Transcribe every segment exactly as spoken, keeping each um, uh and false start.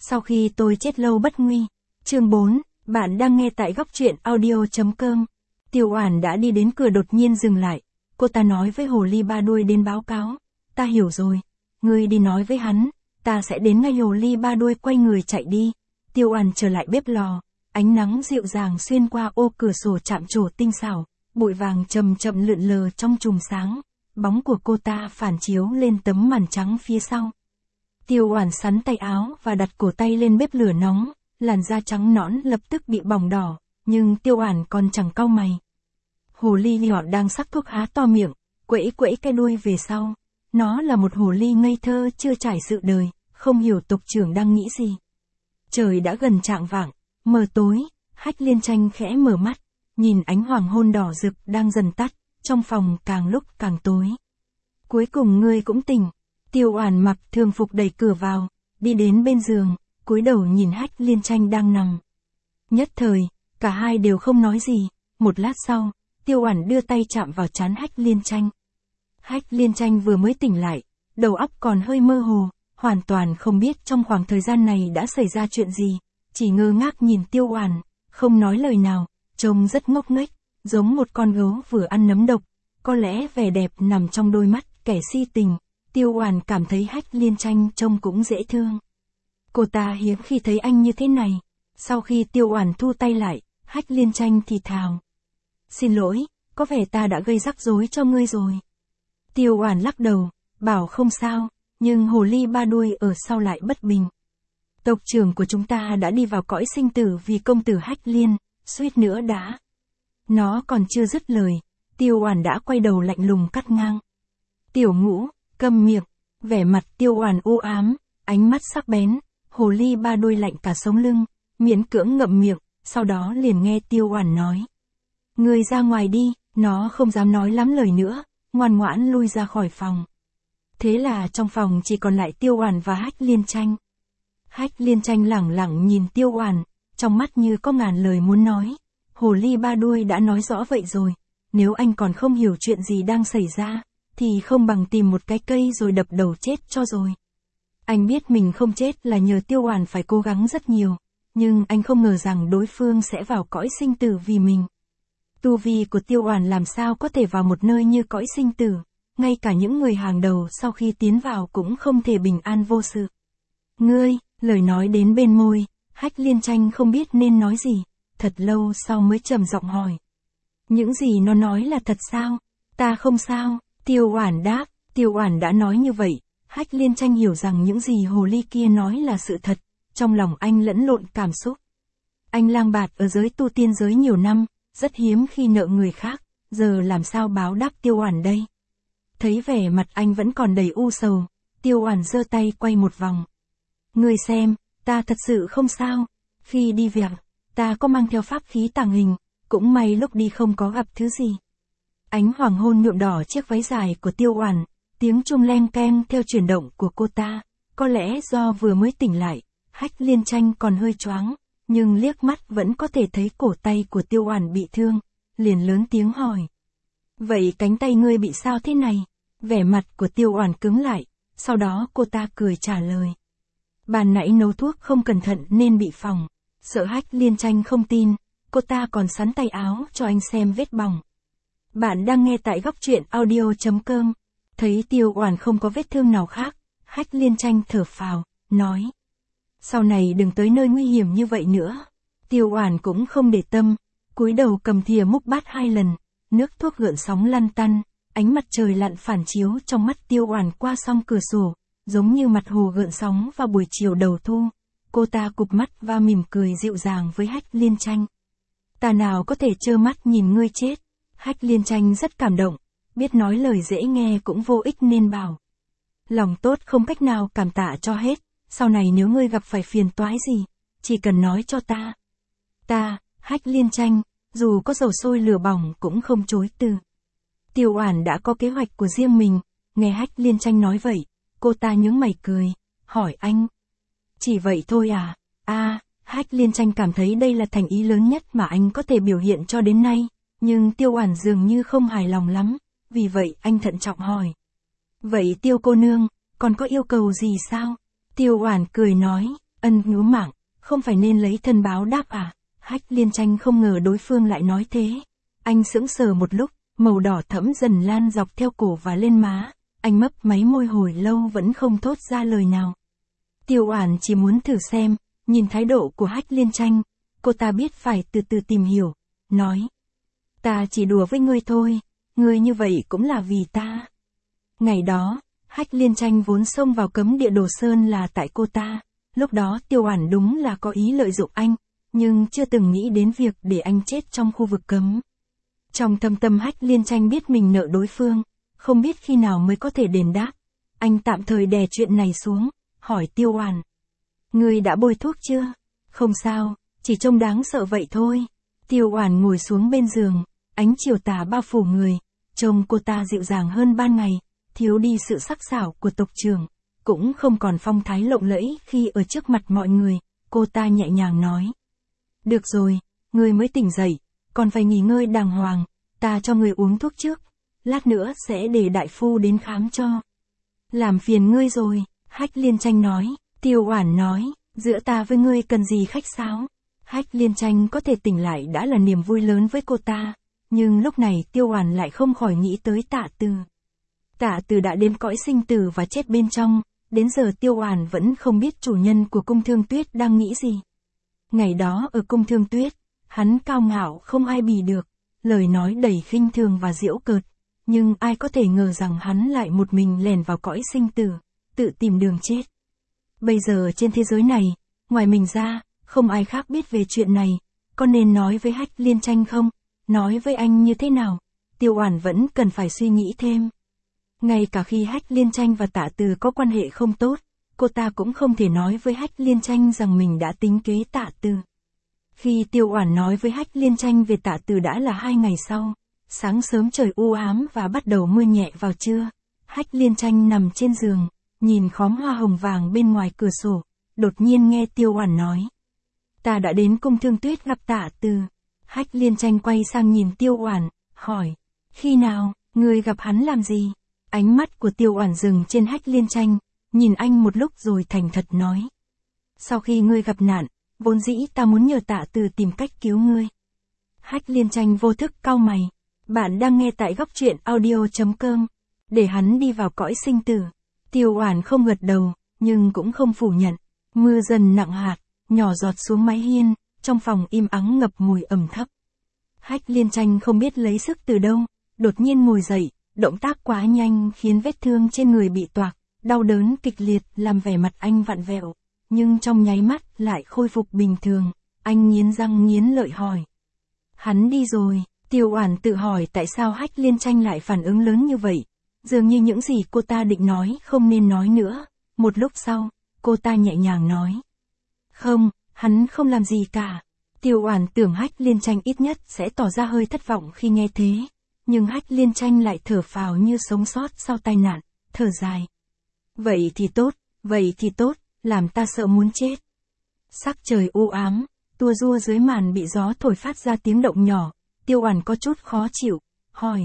Sau khi tôi chết lâu bất nguy. Chương bốn, bạn đang nghe tại góc truyện audio chấm com. Tiêu Oản đã đi đến cửa đột nhiên dừng lại. Cô ta nói với hồ ly ba đuôi đến báo cáo. Ta hiểu rồi. Ngươi đi nói với hắn, ta sẽ đến ngay. Hồ ly ba đuôi quay người chạy đi. Tiêu Oản trở lại bếp lò. Ánh nắng dịu dàng xuyên qua ô cửa sổ chạm trổ tinh xảo. Bụi vàng chậm chậm lượn lờ trong chùm sáng. Bóng của cô ta phản chiếu lên tấm màn trắng phía sau. Tiêu Oản sắn tay áo và đặt cổ tay lên bếp lửa nóng, làn da trắng nõn lập tức bị bỏng đỏ, nhưng Tiêu Oản còn chẳng cau mày. Hồ ly nhỏ đang sắc thuốc há to miệng, quẫy quẫy cái đuôi về sau. Nó là một hồ ly ngây thơ chưa trải sự đời, không hiểu tộc trưởng đang nghĩ gì. Trời đã gần chạng vạng, mờ tối, Hách Liên Tranh khẽ mở mắt, nhìn ánh hoàng hôn đỏ rực đang dần tắt, trong phòng càng lúc càng tối. Cuối cùng ngươi cũng tỉnh. Tiêu Oản mặc thường phục đẩy cửa vào, đi đến bên giường, cúi đầu nhìn Hách Liên Tranh đang nằm. Nhất thời, cả hai đều không nói gì, một lát sau, Tiêu Oản đưa tay chạm vào trán Hách Liên Tranh. Hách Liên Tranh vừa mới tỉnh lại, đầu óc còn hơi mơ hồ, hoàn toàn không biết trong khoảng thời gian này đã xảy ra chuyện gì, chỉ ngơ ngác nhìn Tiêu Oản, không nói lời nào, trông rất ngốc nghếch, giống một con gấu vừa ăn nấm độc, có lẽ vẻ đẹp nằm trong đôi mắt kẻ si tình. Tiêu Oản cảm thấy Hách Liên Tranh trông cũng dễ thương. Cô ta hiếm khi thấy anh như thế này. Sau khi Tiêu Oản thu tay lại, Hách Liên Tranh thì thào: "Xin lỗi, có vẻ ta đã gây rắc rối cho ngươi rồi." Tiêu Oản lắc đầu, bảo không sao, nhưng hồ ly ba đuôi ở sau lại bất bình. Tộc trưởng của chúng ta đã đi vào cõi sinh tử vì công tử Hách Liên, suýt nữa đã. Nó còn chưa dứt lời, Tiêu Oản đã quay đầu lạnh lùng cắt ngang. "Tiểu Ngũ, câm miệng." Vẻ mặt Tiêu Oản u ám, ánh mắt sắc bén, hồ ly ba đuôi lạnh cả sống lưng, miễn cưỡng ngậm miệng, sau đó liền nghe Tiêu Oản nói: "Ngươi ra ngoài đi." Nó không dám nói lắm lời nữa, ngoan ngoãn lui ra khỏi phòng. Thế là trong phòng chỉ còn lại Tiêu Oản và Hách Liên Tranh. Hách Liên Tranh lẳng lặng nhìn Tiêu Oản, trong mắt như có ngàn lời muốn nói. Hồ ly ba đuôi đã nói rõ vậy rồi, nếu anh còn không hiểu chuyện gì đang xảy ra, thì không bằng tìm một cái cây rồi đập đầu chết cho rồi. Anh biết mình không chết là nhờ Tiêu Oản phải cố gắng rất nhiều, nhưng anh không ngờ rằng đối phương sẽ vào cõi sinh tử vì mình. Tu vi của Tiêu Oản làm sao có thể vào một nơi như cõi sinh tử, ngay cả những người hàng đầu sau khi tiến vào cũng không thể bình an vô sự. "Ngươi," lời nói đến bên môi, Hách Liên Tranh không biết nên nói gì, thật lâu sau mới trầm giọng hỏi: "Những gì nó nói là thật sao?" "Ta không sao." Tiêu Oản đáp. Tiêu Oản đã nói như vậy, Hách Liên Tranh hiểu rằng những gì hồ ly kia nói là sự thật, trong lòng anh lẫn lộn cảm xúc. Anh lang bạt ở giới tu tiên giới nhiều năm, rất hiếm khi nợ người khác, giờ làm sao báo đáp Tiêu Oản đây? Thấy vẻ mặt anh vẫn còn đầy u sầu, Tiêu Oản giơ tay quay một vòng. "Ngươi xem, ta thật sự không sao, khi đi việc, ta có mang theo pháp khí tàng hình, cũng may lúc đi không có gặp thứ gì." Ánh hoàng hôn nhuộm đỏ chiếc váy dài của Tiêu Oản, tiếng chuông leng keng theo chuyển động của cô ta, có lẽ do vừa mới tỉnh lại, Hách Liên Tranh còn hơi choáng, nhưng liếc mắt vẫn có thể thấy cổ tay của Tiêu Oản bị thương, liền lớn tiếng hỏi: "Vậy cánh tay ngươi bị sao thế này?" Vẻ mặt của Tiêu Oản cứng lại, sau đó cô ta cười trả lời: "Ban nãy nấu thuốc không cẩn thận nên bị phỏng." Sợ Hách Liên Tranh không tin, cô ta còn sắn tay áo cho anh xem vết bỏng. Bạn đang nghe tại góc truyện audio chấm com. Thấy Tiêu Oản không có vết thương nào khác, Hách Liên Tranh thở phào, nói: "Sau này đừng tới nơi nguy hiểm như vậy nữa." Tiêu Oản cũng không để tâm, cúi đầu cầm thìa múc bát hai lần, nước thuốc gợn sóng lăn tăn, ánh mặt trời lặn phản chiếu trong mắt Tiêu Oản qua song cửa sổ, giống như mặt hồ gợn sóng vào buổi chiều đầu thu. Cô ta cụp mắt và mỉm cười dịu dàng với Hách Liên Tranh. "Ta nào có thể trơ mắt nhìn ngươi chết." Hách Liên Tranh rất cảm động, biết nói lời dễ nghe cũng vô ích nên bảo: "Lòng tốt không cách nào cảm tạ cho hết, sau này nếu ngươi gặp phải phiền toái gì, chỉ cần nói cho ta." "Ta," Hách Liên Tranh, dù có dầu sôi lửa bỏng cũng không chối từ. Tiêu Oản đã có kế hoạch của riêng mình, nghe Hách Liên Tranh nói vậy, cô ta nhướng mày cười, hỏi anh: "Chỉ vậy thôi à?" "A." Hách Liên Tranh cảm thấy đây là thành ý lớn nhất mà anh có thể biểu hiện cho đến nay, nhưng Tiêu Oản dường như không hài lòng lắm, vì vậy anh thận trọng hỏi: "Vậy Tiêu cô nương, còn có yêu cầu gì sao?" Tiêu Oản cười nói: Ân cứu mạng, không phải nên lấy thân báo đáp à? Hách Liên Tranh không ngờ đối phương lại nói thế. Anh sững sờ một lúc, màu đỏ thẫm dần lan dọc theo cổ và lên má. Anh mấp máy môi hồi lâu vẫn không thốt ra lời nào. Tiêu Oản chỉ muốn thử xem, nhìn thái độ của Hách Liên Tranh, cô ta biết phải từ từ tìm hiểu, nói. Ta chỉ đùa với ngươi thôi, ngươi như vậy cũng là vì ta. Ngày đó, Hách Liên Tranh vốn xông vào cấm địa Đồ Sơn là tại cô ta, lúc đó Tiêu Oản đúng là có ý lợi dụng anh, nhưng chưa từng nghĩ đến việc để anh chết trong khu vực cấm. Trong thâm tâm Hách Liên Tranh biết mình nợ đối phương, không biết khi nào mới có thể đền đáp. Anh tạm thời đè chuyện này xuống, hỏi Tiêu Oản. Ngươi đã bôi thuốc chưa? Không sao, chỉ trông đáng sợ vậy thôi. Tiêu Oản ngồi xuống bên giường, ánh chiều tà bao phủ người, trông cô ta dịu dàng hơn ban ngày, thiếu đi sự sắc sảo của tộc trưởng, cũng không còn phong thái lộng lẫy khi ở trước mặt mọi người, cô ta nhẹ nhàng nói. Được rồi, ngươi mới tỉnh dậy, còn phải nghỉ ngơi đàng hoàng, ta cho ngươi uống thuốc trước, lát nữa sẽ để đại phu đến khám cho. Làm phiền ngươi rồi, Hách Liên Tranh nói. Tiêu Oản nói, giữa ta với ngươi cần gì khách sáo. Hách Liên Tranh có thể tỉnh lại đã là niềm vui lớn với cô ta, nhưng lúc này Tiêu Oản lại không khỏi nghĩ tới Tạ Từ. Tạ Từ đã đến cõi sinh tử và chết bên trong, đến giờ Tiêu Oản vẫn không biết chủ nhân của Cung Thương Tuyết đang nghĩ gì. Ngày đó ở Cung Thương Tuyết, hắn cao ngạo không ai bì được, lời nói đầy khinh thường và giễu cợt, nhưng ai có thể ngờ rằng hắn lại một mình lẻn vào cõi sinh tử, tự tìm đường chết. Bây giờ trên thế giới này, ngoài mình ra, không ai khác biết về chuyện này, có nên nói với Hách Liên Tranh không? Nói với anh như thế nào? Tiêu Oản vẫn cần phải suy nghĩ thêm. Ngay cả khi Hách Liên Tranh và Tạ Từ có quan hệ không tốt, cô ta cũng không thể nói với Hách Liên Tranh rằng mình đã tính kế Tạ Từ. Khi Tiêu Oản nói với Hách Liên Tranh về Tạ Từ đã là hai ngày sau, sáng sớm trời u ám và bắt đầu mưa nhẹ vào trưa. Hách Liên Tranh nằm trên giường, nhìn khóm hoa hồng vàng bên ngoài cửa sổ, đột nhiên nghe Tiêu Oản nói. Ta đã đến Cung Thương Tuyết gặp Tạ Từ. Hách Liên Tranh quay sang nhìn Tiêu Oản, hỏi. Khi nào, ngươi gặp hắn làm gì? Ánh mắt của Tiêu Oản dừng trên Hách Liên Tranh, nhìn anh một lúc rồi thành thật nói. Sau khi ngươi gặp nạn, vốn dĩ ta muốn nhờ Tạ Từ tìm cách cứu ngươi. Hách Liên Tranh vô thức cau mày. Bạn đang nghe tại góc truyện audio chấm com. Để hắn đi vào cõi sinh tử. Tiêu Oản không gật đầu, nhưng cũng không phủ nhận. Mưa dần nặng hạt, nhỏ giọt xuống mái hiên, trong phòng im ắng ngập mùi ẩm thấp. Hách Liên Tranh không biết lấy sức từ đâu, đột nhiên ngồi dậy, động tác quá nhanh khiến vết thương trên người bị toạc, đau đớn kịch liệt làm vẻ mặt anh vặn vẹo, nhưng trong nháy mắt lại khôi phục bình thường. Anh nghiến răng nghiến lợi hỏi. Hắn đi rồi. Tiêu Oản tự hỏi tại sao Hách Liên Tranh lại phản ứng lớn như vậy. Dường như những gì cô ta định nói không nên nói nữa. Một lúc sau, cô ta nhẹ nhàng nói. Không, hắn không làm gì cả. Tiêu Oản tưởng Hách Liên Tranh ít nhất sẽ tỏ ra hơi thất vọng khi nghe thế. Nhưng Hách Liên Tranh lại thở phào như sống sót sau tai nạn, thở dài. Vậy thì tốt, vậy thì tốt, làm ta sợ muốn chết. Sắc trời u ám, tua rua dưới màn bị gió thổi phát ra tiếng động nhỏ. Tiêu Oản có chút khó chịu, hỏi.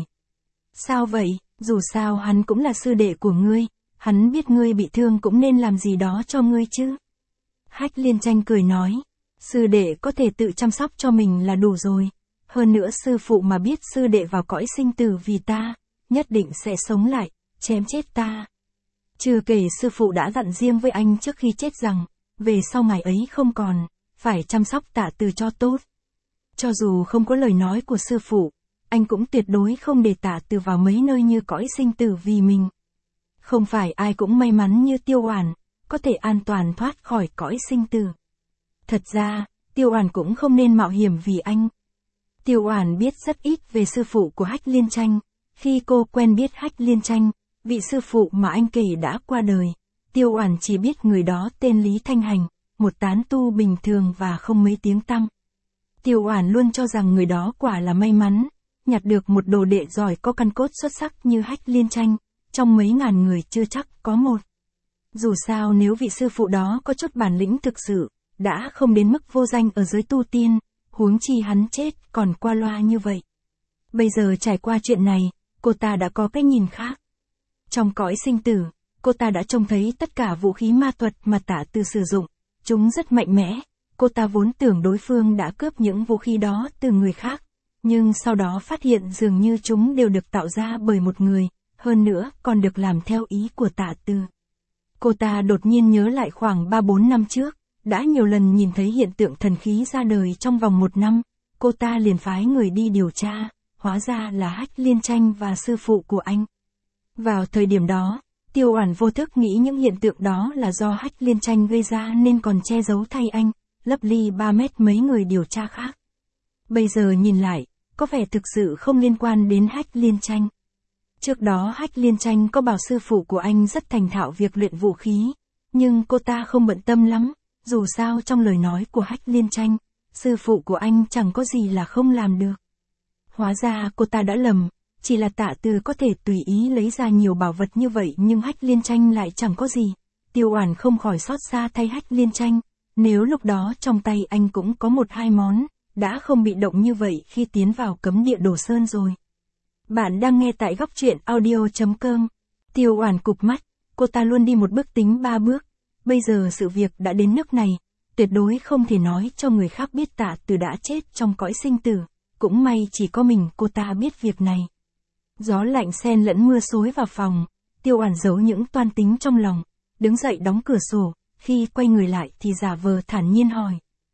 Sao vậy, dù sao hắn cũng là sư đệ của ngươi, hắn biết ngươi bị thương cũng nên làm gì đó cho ngươi chứ. Hách Liên Tranh cười nói, sư đệ có thể tự chăm sóc cho mình là đủ rồi. Hơn nữa sư phụ mà biết sư đệ vào cõi sinh tử vì ta, nhất định sẽ sống lại, chém chết ta. Chưa kể sư phụ đã dặn riêng với anh trước khi chết rằng, về sau ngày ấy không còn, phải chăm sóc Tạ Từ cho tốt. Cho dù không có lời nói của sư phụ, anh cũng tuyệt đối không để Tạ Từ vào mấy nơi như cõi sinh tử vì mình. Không phải ai cũng may mắn như Tiêu Oản, có thể an toàn thoát khỏi cõi sinh tử. Thật ra, Tiêu Oản cũng không nên mạo hiểm vì anh. Tiêu Oản biết rất ít về sư phụ của Hách Liên Tranh. Khi cô quen biết Hách Liên Tranh, vị sư phụ mà anh kể đã qua đời. Tiêu Oản chỉ biết người đó tên Lý Thanh Hành, một tán tu bình thường và không mấy tiếng tăm. Tiêu Oản luôn cho rằng người đó quả là may mắn, nhặt được một đồ đệ giỏi có căn cốt xuất sắc như Hách Liên Tranh, trong mấy ngàn người chưa chắc có một. Dù sao nếu vị sư phụ đó có chút bản lĩnh thực sự, đã không đến mức vô danh ở giới tu tiên, huống chi hắn chết còn qua loa như vậy. Bây giờ trải qua chuyện này, cô ta đã có cái nhìn khác. Trong cõi sinh tử, cô ta đã trông thấy tất cả vũ khí ma thuật mà Tạ Từ sử dụng, Chúng rất mạnh mẽ, cô ta vốn tưởng đối phương đã cướp những vũ khí đó từ người khác, nhưng sau đó phát hiện dường như chúng đều được tạo ra bởi một người, hơn nữa còn được làm theo ý của Tạ Từ. Cô ta đột nhiên nhớ lại khoảng ba bốn năm trước, đã nhiều lần nhìn thấy hiện tượng thần khí ra đời trong vòng một năm, cô ta liền phái người đi điều tra, hóa ra là Hách Liên Tranh và sư phụ của anh. Vào thời điểm đó, Tiêu Oản vô thức nghĩ những hiện tượng đó là do Hách Liên Tranh gây ra nên còn che giấu thay anh, lấp ly ba mét mấy người điều tra khác. Bây giờ nhìn lại, có vẻ thực sự không liên quan đến Hách Liên Tranh. Trước đó Hách Liên Tranh có bảo sư phụ của anh rất thành thạo việc luyện vũ khí, nhưng cô ta không bận tâm lắm, dù sao trong lời nói của Hách Liên Tranh, sư phụ của anh chẳng có gì là không làm được. Hóa ra cô ta đã lầm, chỉ là Tạ Từ có thể tùy ý lấy ra nhiều bảo vật như vậy nhưng Hách Liên Tranh lại chẳng có gì. Tiêu Oản không khỏi xót xa thay Hách Liên Tranh, nếu lúc đó trong tay anh cũng có một hai món, đã không bị động như vậy khi tiến vào cấm địa Đồ Sơn rồi. Bạn đang nghe tại góc truyện audio chấm com. Tiêu Oản cụp mắt, cô ta luôn đi một bước tính ba bước, bây giờ sự việc đã đến nước này, tuyệt đối không thể nói cho người khác biết Tạ Từ đã chết trong cõi sinh tử, cũng may chỉ có mình cô ta biết việc này. Gió lạnh xen lẫn mưa xối vào phòng, Tiêu Oản giấu những toan tính trong lòng, đứng dậy đóng cửa sổ, khi quay người lại thì giả vờ thản nhiên hỏi.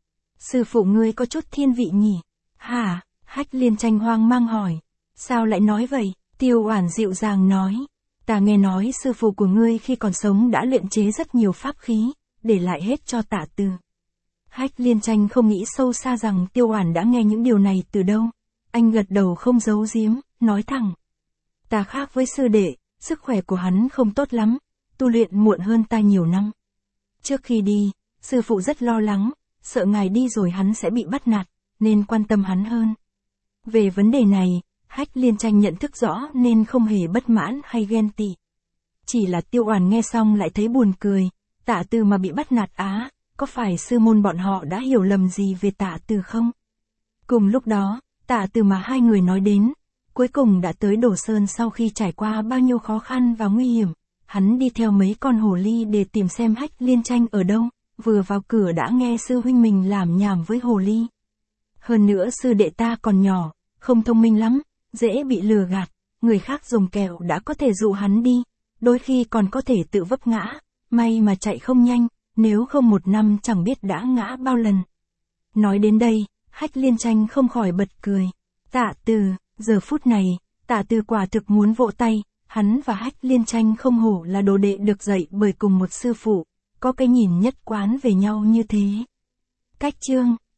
Sư phụ ngươi có chút thiên vị nhỉ? Hả? Hách Liên Tranh hoang mang hỏi. Sao lại nói vậy? Tiêu Oản dịu dàng nói. Ta nghe nói sư phụ của ngươi khi còn sống đã luyện chế rất nhiều pháp khí, để lại hết cho Tạ Từ. Hách Liên Tranh không nghĩ sâu xa rằng Tiêu Oản đã nghe những điều này từ đâu. Anh gật đầu không giấu giếm, nói thẳng. Ta khác với sư đệ, sức khỏe của hắn không tốt lắm, tu luyện muộn hơn ta nhiều năm. Trước khi đi, sư phụ rất lo lắng, sợ ngài đi rồi hắn sẽ bị bắt nạt, nên quan tâm hắn hơn. Về vấn đề này, Hách Liên Tranh nhận thức rõ nên không hề bất mãn hay ghen tị. Chỉ là Tiêu Oản nghe xong lại thấy buồn cười, Tạ Từ mà bị bắt nạt á, có phải sư môn bọn họ đã hiểu lầm gì về Tạ Từ không? Cùng lúc đó, Tạ Từ mà hai người nói đến, cuối cùng đã tới Đồ Sơn sau khi trải qua bao nhiêu khó khăn và nguy hiểm. Hắn đi theo mấy con hồ ly để tìm xem Hách Liên Tranh ở đâu, vừa vào cửa đã nghe sư huynh mình lảm nhảm với hồ ly. Hơn nữa sư đệ ta còn nhỏ, không thông minh lắm, dễ bị lừa gạt, người khác dùng kẹo đã có thể dụ hắn đi, đôi khi còn có thể tự vấp ngã, may mà chạy không nhanh, nếu không một năm chẳng biết đã ngã bao lần. Nói đến đây, Hách Liên Tranh không khỏi bật cười. Tạ Từ, giờ phút này, Tạ Từ quả thực muốn vỗ tay, hắn và Hách Liên Tranh không hổ là đồ đệ được dạy bởi cùng một sư phụ, có cái nhìn nhất quán về nhau như thế. Cách chương